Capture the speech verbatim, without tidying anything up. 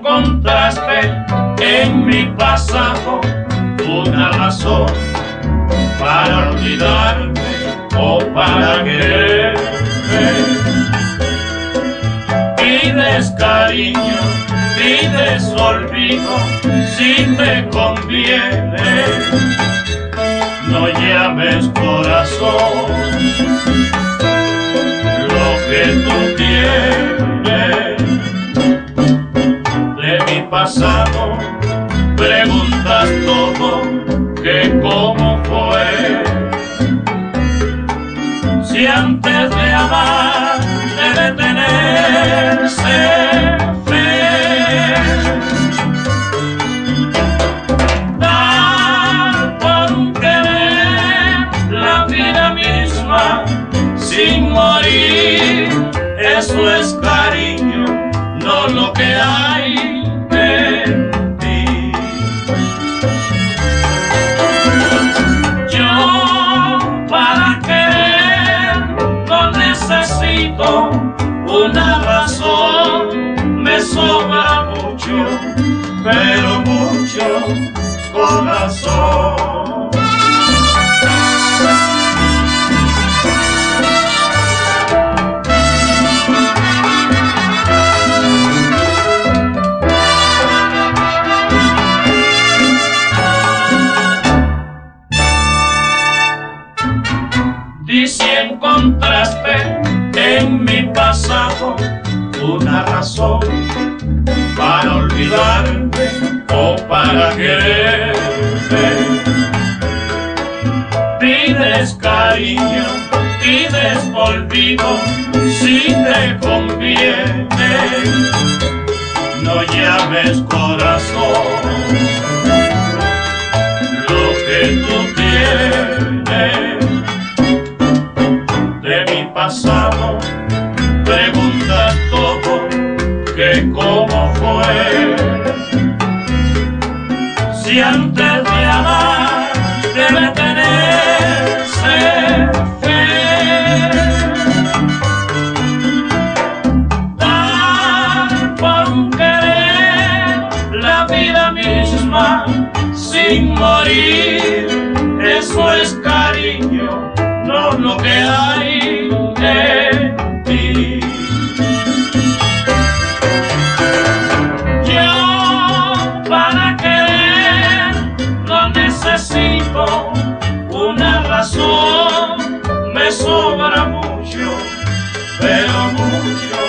encontraste en mi pasado una razón para olvidarme o para quererme. Pides cariño, pides olvido, si te conviene. No llames corazón lo que tú tienes. De mi pasado preguntas todo, que cómo fue. Si antes de amar debe tenerse fe, dar por un querer la vida misma sin morir, eso es cariño, no lo que hay en ti. Yo para querer no necesito una razón, me sobra mucho, pero mucho corazón. Y si encontraste en mi pasado una razón para olvidarme o para quererme, pides cariño, pides olvido, si te conviene. No llames corazón lo que tú tienes. De mi pasado preguntas todo, que cómo fue. Si antes de amar debe tenerse fe, dar por un querer la vida misma sin morir, eso es cariño, no lo que hay en ti. Yo para querer no necesito una razón, me sobra mucho, pero mucho